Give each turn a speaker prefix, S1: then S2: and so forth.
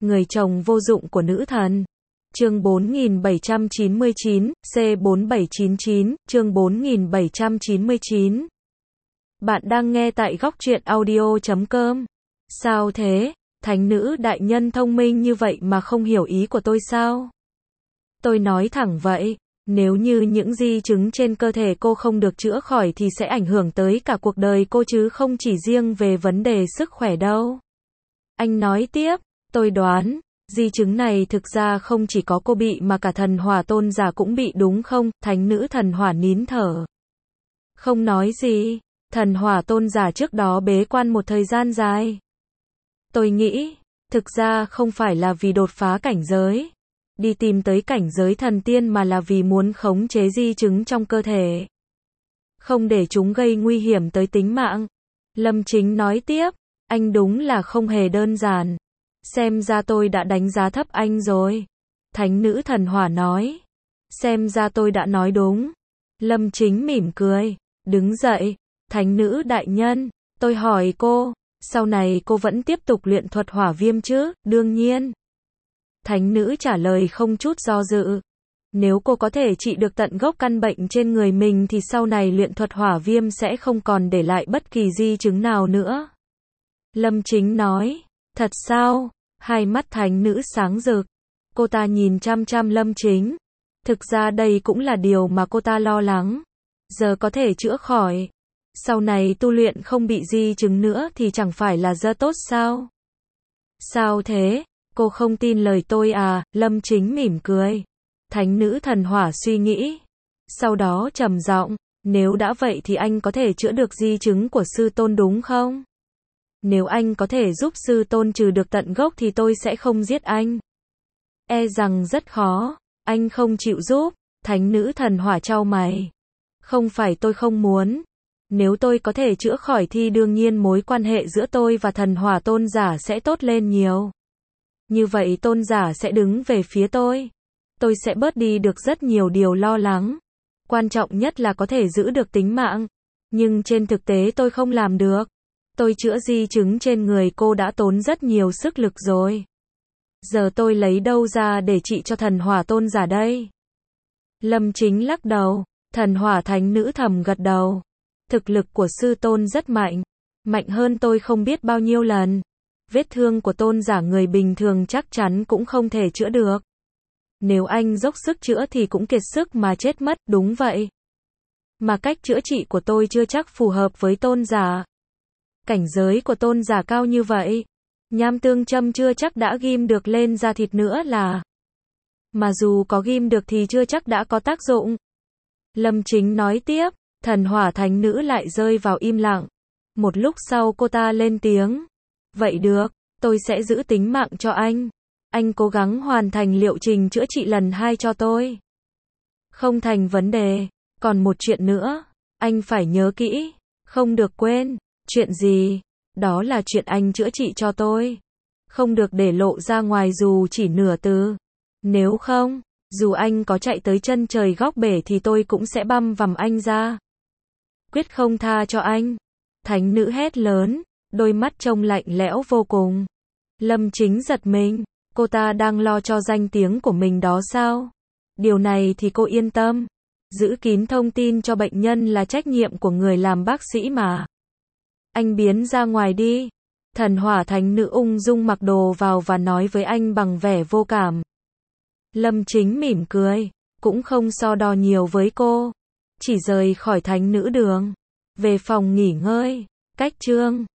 S1: Người chồng vô dụng của nữ thần. Chương 4799, C4799, chương 4799. Bạn đang nghe tại góc truyện audio.com. Sao thế? Thánh nữ đại nhân thông minh như vậy mà không hiểu ý của tôi sao? Tôi nói thẳng vậy, nếu như những di chứng trên cơ thể cô không được chữa khỏi thì sẽ ảnh hưởng tới cả cuộc đời cô chứ không chỉ riêng về vấn đề sức khỏe đâu. Anh nói tiếp, tôi đoán, di chứng này thực ra không chỉ có cô bị mà cả thần hỏa tôn giả cũng bị đúng không? Thánh nữ thần hỏa nín thở. Không nói gì, thần hỏa tôn giả trước đó bế quan một thời gian dài. Tôi nghĩ, thực ra không phải là vì đột phá cảnh giới, đi tìm tới cảnh giới thần tiên mà là vì muốn khống chế di chứng trong cơ thể. Không để chúng gây nguy hiểm tới tính mạng. Lâm Chính nói tiếp, anh đúng là không hề đơn giản. Xem ra tôi đã đánh giá thấp anh rồi. Thánh nữ thần hỏa nói. Xem ra tôi đã nói đúng. Lâm Chính mỉm cười, đứng dậy. Thánh nữ đại nhân, tôi hỏi cô, sau này cô vẫn tiếp tục luyện thuật hỏa viêm chứ? Đương nhiên. Thánh nữ trả lời không chút do dự. Nếu cô có thể trị được tận gốc căn bệnh trên người mình thì sau này luyện thuật hỏa viêm sẽ không còn để lại bất kỳ di chứng nào nữa. Lâm Chính nói, thật sao? Hai mắt thánh nữ sáng rực. Cô ta nhìn chăm chăm Lâm Chính. Thực ra đây cũng là điều mà cô ta lo lắng. Giờ có thể chữa khỏi. Sau này tu luyện không bị di chứng nữa thì chẳng phải là rất tốt sao? Sao thế? Cô không tin lời tôi à? Lâm Chính mỉm cười. Thánh nữ thần hỏa suy nghĩ. Sau đó trầm giọng, nếu đã vậy thì anh có thể chữa được di chứng của sư tôn đúng không? Nếu anh có thể giúp sư tôn trừ được tận gốc thì tôi sẽ không giết anh. E rằng rất khó. Anh không chịu giúp. Thánh nữ thần hỏa chau mày. Không phải tôi không muốn. Nếu tôi có thể chữa khỏi thì đương nhiên mối quan hệ giữa tôi và thần hỏa tôn giả sẽ tốt lên nhiều. Như vậy tôn giả sẽ đứng về phía tôi. Tôi sẽ bớt đi được rất nhiều điều lo lắng. Quan trọng nhất là có thể giữ được tính mạng. Nhưng trên thực tế tôi không làm được. Tôi chữa di chứng trên người cô đã tốn rất nhiều sức lực rồi. Giờ tôi lấy đâu ra để trị cho thần hỏa tôn giả đây? Lâm Chính lắc đầu. Thần hỏa thánh nữ thầm gật đầu. Thực lực của sư tôn rất mạnh. Mạnh hơn tôi không biết bao nhiêu lần. Vết thương của tôn giả người bình thường chắc chắn cũng không thể chữa được. Nếu anh dốc sức chữa thì cũng kiệt sức mà chết mất, đúng vậy. Mà cách chữa trị của tôi chưa chắc phù hợp với tôn giả. Cảnh giới của tôn giả cao như vậy. Nham tương châm chưa chắc đã ghim được lên da thịt nữa là. Mà dù có ghim được thì chưa chắc đã có tác dụng. Lâm Chính nói tiếp, thần hỏa thánh nữ lại rơi vào im lặng. Một lúc sau cô ta lên tiếng. Vậy được, tôi sẽ giữ tính mạng cho anh. Anh cố gắng hoàn thành liệu trình chữa trị lần 2 cho tôi. Không thành vấn đề. Còn một chuyện nữa. Anh phải nhớ kỹ. Không được quên. Chuyện gì? Đó là chuyện anh chữa trị cho tôi. Không được để lộ ra ngoài dù chỉ nửa từ. Nếu không, dù anh có chạy tới chân trời góc bể thì tôi cũng sẽ băm vằm anh ra. Quyết không tha cho anh. Thánh nữ hét lớn. Đôi mắt trông lạnh lẽo vô cùng. Lâm Chính giật mình. Cô ta đang lo cho danh tiếng của mình đó sao? Điều này thì cô yên tâm. Giữ kín thông tin cho bệnh nhân là trách nhiệm của người làm bác sĩ mà. Anh biến ra ngoài đi. Thần hỏa thánh nữ ung dung mặc đồ vào và nói với anh bằng vẻ vô cảm. Lâm Chính mỉm cười. Cũng không so đo nhiều với cô. Chỉ rời khỏi thánh nữ đường. Về phòng nghỉ ngơi. Cách chương